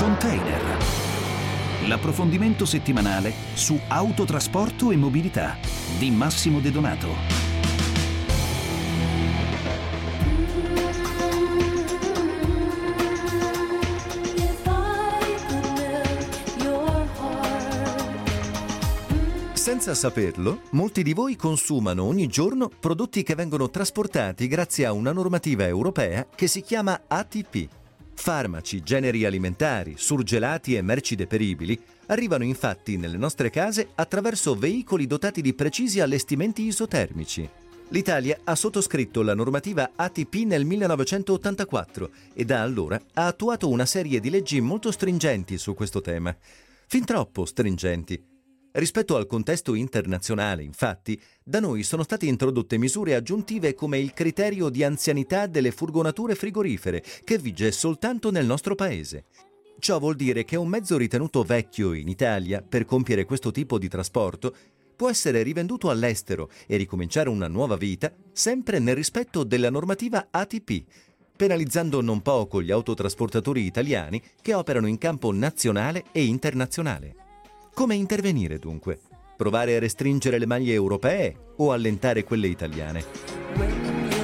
Container. L'approfondimento settimanale su autotrasporto e mobilità di Massimo De Donato. Senza saperlo, molti di voi consumano ogni giorno prodotti che vengono trasportati grazie a una normativa europea che si chiama ATP. Farmaci, generi alimentari, surgelati e merci deperibili arrivano infatti nelle nostre case attraverso veicoli dotati di precisi allestimenti isotermici. L'Italia ha sottoscritto la normativa ATP nel 1984 e da allora ha attuato una serie di leggi molto stringenti su questo tema. Fin troppo stringenti. Rispetto al contesto internazionale, infatti, da noi sono state introdotte misure aggiuntive come il criterio di anzianità delle furgonature frigorifere, che vige soltanto nel nostro paese. Ciò vuol dire che un mezzo ritenuto vecchio in Italia per compiere questo tipo di trasporto può essere rivenduto all'estero e ricominciare una nuova vita sempre nel rispetto della normativa ATP, penalizzando non poco gli autotrasportatori italiani che operano in campo nazionale e internazionale. Come intervenire dunque? Provare a restringere le maglie europee o allentare quelle italiane?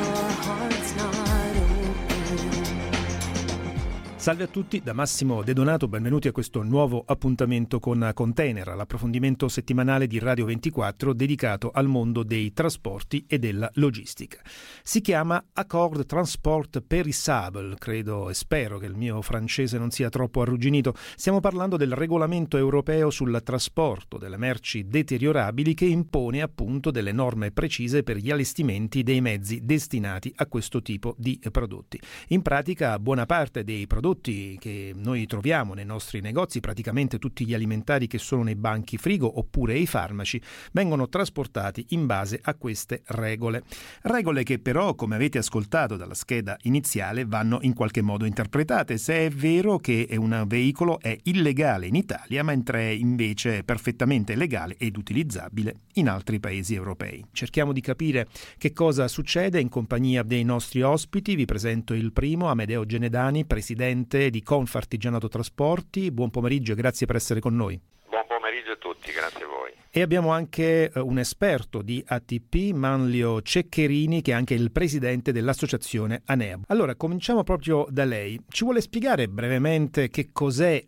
Salve a tutti, da Massimo De Donato, benvenuti a questo nuovo appuntamento con Container, l'approfondimento settimanale di Radio 24 dedicato al mondo dei trasporti e della logistica. Si chiama Accord Transport Périssable, credo e spero che il mio francese non sia troppo arrugginito. Stiamo parlando del regolamento europeo sul trasporto delle merci deteriorabili che impone appunto delle norme precise per gli allestimenti dei mezzi destinati a questo tipo di prodotti. In pratica, buona parte dei prodotti che noi troviamo nei nostri negozi, praticamente tutti gli alimentari che sono nei banchi frigo oppure i farmaci, vengono trasportati in base a queste regole. Regole che però, come avete ascoltato dalla scheda iniziale, vanno in qualche modo interpretate, se è vero che un veicolo è illegale in Italia, mentre è invece perfettamente legale ed utilizzabile in altri paesi europei. Cerchiamo di capire che cosa succede in compagnia dei nostri ospiti. Vi presento il primo, Amedeo Genedani, presidente di Confartigianato Trasporti. Buon pomeriggio e grazie per essere con noi. Buon pomeriggio a tutti, grazie a voi. E abbiamo anche un esperto di ATP, Manlio Ceccherini, che è anche il presidente dell'associazione ANEA. Allora, cominciamo proprio da lei. Ci vuole spiegare brevemente che cos'è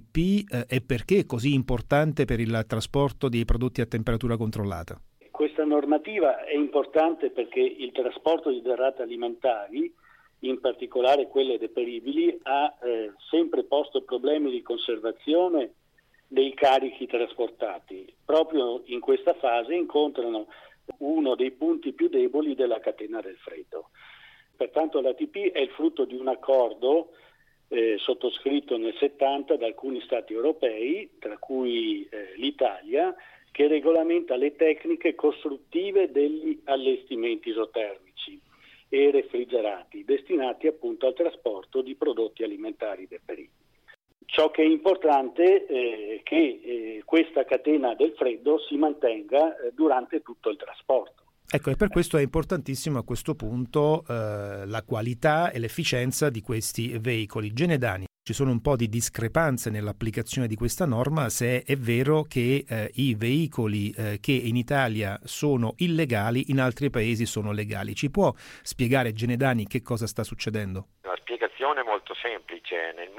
ATP e perché è così importante per il trasporto di prodotti a temperatura controllata? Questa normativa è importante perché il trasporto di derrate alimentari, in particolare quelle deperibili, ha sempre posto problemi di conservazione dei carichi trasportati. Proprio in questa fase incontrano uno dei punti più deboli della catena del freddo. Pertanto l'ATP è il frutto di un accordo sottoscritto nel 70 da alcuni Stati europei, tra cui l'Italia, che regolamenta le tecniche costruttive degli allestimenti isotermici e refrigerati, destinati appunto al trasporto di prodotti alimentari deperibili. Ciò che è importante è che questa catena del freddo si mantenga durante tutto il trasporto. Ecco, e per questo è importantissimo a questo punto la qualità e l'efficienza di questi veicoli. Genedani, ci sono un po' di discrepanze nell'applicazione di questa norma, se è vero che i veicoli che in Italia sono illegali, in altri paesi sono legali. Ci può spiegare, Genedani, che cosa sta succedendo? La spiegazione è molto semplice. Nel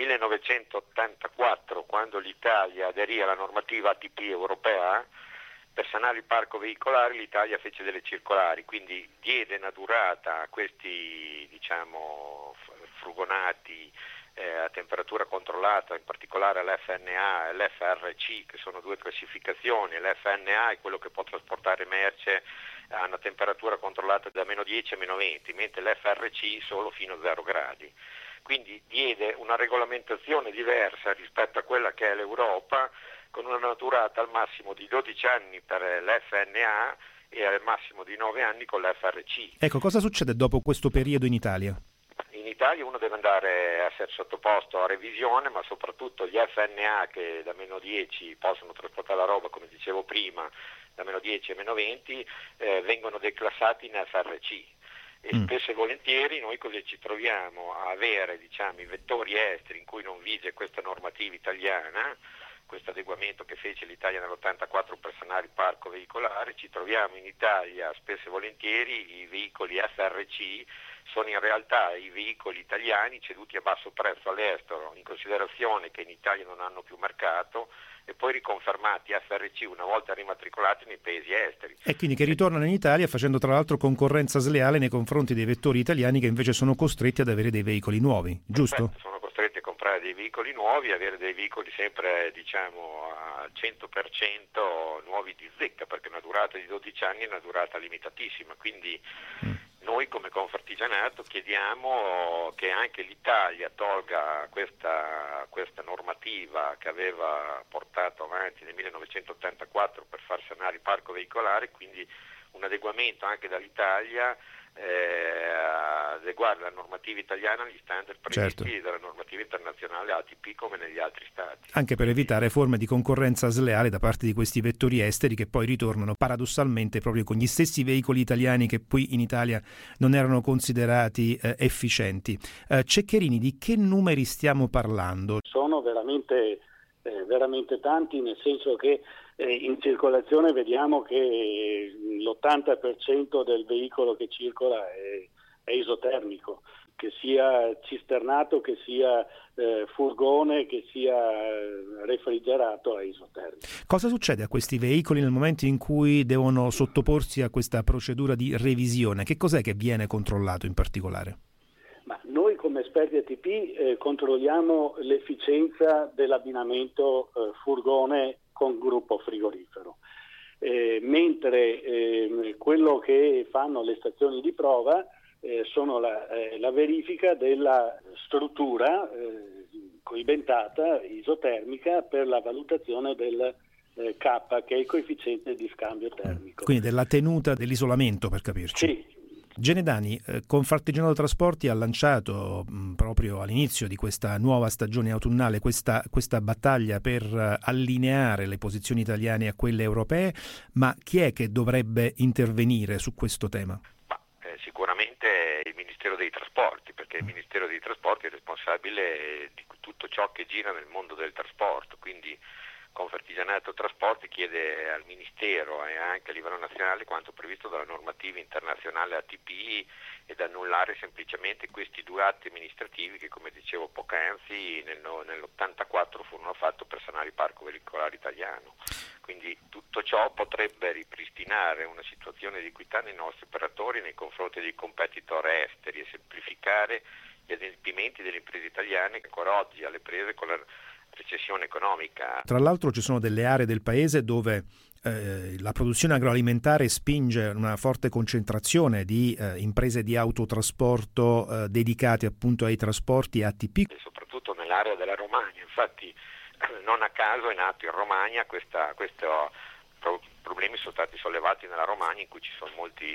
1984, quando l'Italia aderì alla normativa ATP europea, per sanare il parco veicolare l'Italia fece delle circolari, quindi diede una durata a questi furgonati a temperatura controllata, in particolare all'FNA e all'FRC, che sono due classificazioni. L'FNA è quello che può trasportare merce a una temperatura controllata da meno 10 a meno 20, mentre l'FRC solo fino a 0 gradi. Quindi diede una regolamentazione diversa rispetto a quella che è l'Europa, con una durata al massimo di 12 anni per l'FNA e al massimo di 9 anni con l'FRC. Ecco, cosa succede dopo questo periodo in Italia? In Italia uno deve andare a essere sottoposto a revisione, ma soprattutto gli FNA che da meno 10 possono trasportare la roba, come dicevo prima, da meno 10 a meno 20, vengono declassati in FRC. E spesso e volentieri noi cosa ci troviamo a avere, diciamo, i vettori esteri in cui non vige questa normativa italiana, questo adeguamento che fece l'Italia nell'84 per sanare il parco veicolare. Ci troviamo in Italia spesso e volentieri i veicoli FRC sono in realtà i veicoli italiani ceduti a basso prezzo all'estero, in considerazione che in Italia non hanno più mercato, e poi riconfermati FRC una volta rimatricolati nei paesi esteri. E quindi che ritornano in Italia facendo tra l'altro concorrenza sleale nei confronti dei vettori italiani che invece sono costretti ad avere dei veicoli nuovi, giusto? Sono costretti a comprare dei veicoli nuovi, avere dei veicoli sempre, diciamo, al 100% nuovi di zecca, perché una durata di 12 anni è una durata limitatissima, quindi noi come Confartigianato chiediamo che anche l'Italia tolga questa normativa che aveva portato avanti nel 1984 per far sanare il parco veicolare, quindi un adeguamento anche dall'Italia adeguare la normativa italiana agli standard previsti dalla normativa internazionale ATP come negli altri stati. Anche per evitare forme di concorrenza sleale da parte di questi vettori esteri che poi ritornano paradossalmente proprio con gli stessi veicoli italiani che poi in Italia non erano considerati efficienti. Ceccherini, di che numeri stiamo parlando? Sono veramente tanti, nel senso che in circolazione vediamo che l'80% del veicolo che circola è isotermico, che sia cisternato, che sia furgone, che sia refrigerato, è isotermico. Cosa succede a questi veicoli nel momento in cui devono sottoporsi a questa procedura di revisione? Che cos'è che viene controllato in particolare? Ma noi come esperti ATP controlliamo l'efficienza dell'abbinamento furgone con gruppo frigorifero, mentre quello che fanno le stazioni di prova sono la verifica della struttura coibentata isotermica per la valutazione del K, che è il coefficiente di scambio termico. Quindi della tenuta dell'isolamento, per capirci. Sì. Genedani, Confartigianato Trasporti ha lanciato proprio all'inizio di questa nuova stagione autunnale questa battaglia per allineare le posizioni italiane a quelle europee, ma chi è che dovrebbe intervenire su questo tema? Sicuramente il Ministero dei Trasporti, perché il Ministero dei Trasporti è responsabile di tutto ciò che gira nel mondo del trasporto, quindi Confartigianato Trasporti chiede al Ministero e anche a livello nazionale quanto previsto dalla normativa internazionale ATP ed annullare semplicemente questi due atti amministrativi che, come dicevo poc'anzi, nell'84 furono fatti per sanare il parco veicolare italiano. Quindi tutto ciò potrebbe ripristinare una situazione di equità nei nostri operatori nei confronti dei competitor esteri e semplificare gli adempimenti delle imprese italiane che ancora oggi alle prese con la recessione economica. Tra l'altro ci sono delle aree del paese dove la produzione agroalimentare spinge una forte concentrazione di imprese di autotrasporto dedicate appunto ai trasporti ATP. E soprattutto nell'area della Romagna, infatti non a caso è nato in Romagna questo problemi sono stati sollevati nella Romagna in cui ci sono molti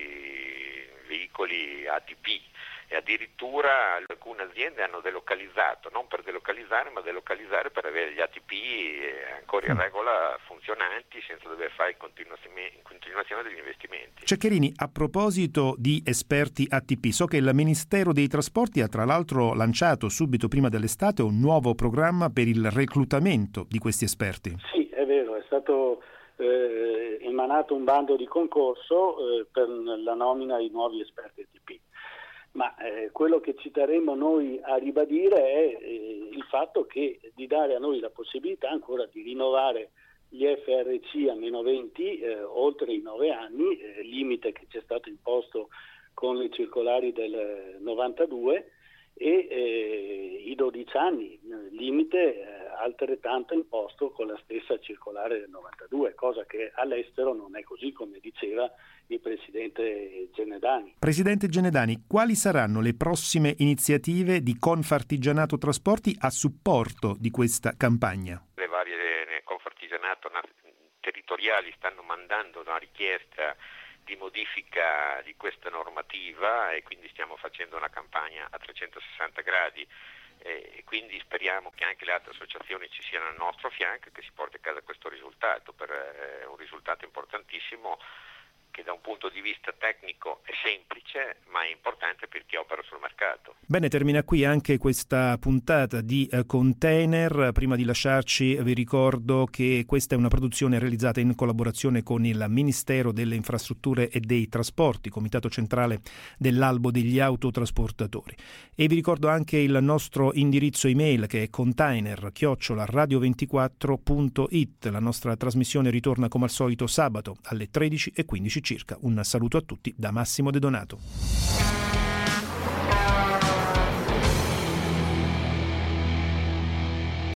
veicoli ATP e addirittura alcune aziende hanno delocalizzato, non per delocalizzare ma delocalizzare per avere gli ATP ancora in regola funzionanti senza dover fare in continuazione degli investimenti. Ceccherini, a proposito di esperti ATP, so che il Ministero dei Trasporti ha tra l'altro lanciato subito prima dell'estate un nuovo programma per il reclutamento di questi esperti. Sì, è vero, è stato emanato un bando di concorso per la nomina di nuovi esperti ATP. Ma quello che ci terremo noi a ribadire è il fatto che di dare a noi la possibilità ancora di rinnovare gli FRC a -20 oltre i 9 anni, limite che ci è stato imposto con le circolari del 92, e i 12 anni, limite altrettanto imposto con la stessa circolare del 92, cosa che all'estero non è così, come diceva il Presidente Genedani. Presidente Genedani, quali saranno le prossime iniziative di Confartigianato Trasporti a supporto di questa campagna? Le varie Confartigianato territoriali stanno mandando una richiesta di modifica di questa normativa e quindi stiamo facendo una campagna a 360 gradi e quindi speriamo che anche le altre associazioni ci siano al nostro fianco e che si porti a casa questo risultato, un risultato importantissimo che da un punto di vista tecnico è semplice, ma è importante per chi opera sul mercato. Bene, termina qui anche questa puntata di Container. Prima di lasciarci vi ricordo che questa è una produzione realizzata in collaborazione con il Ministero delle Infrastrutture e dei Trasporti, Comitato Centrale dell'Albo degli Autotrasportatori. E vi ricordo anche il nostro indirizzo email che è container@radio24.it. La nostra trasmissione ritorna come al solito sabato alle 13:15 circa. Un saluto a tutti da Massimo De Donato.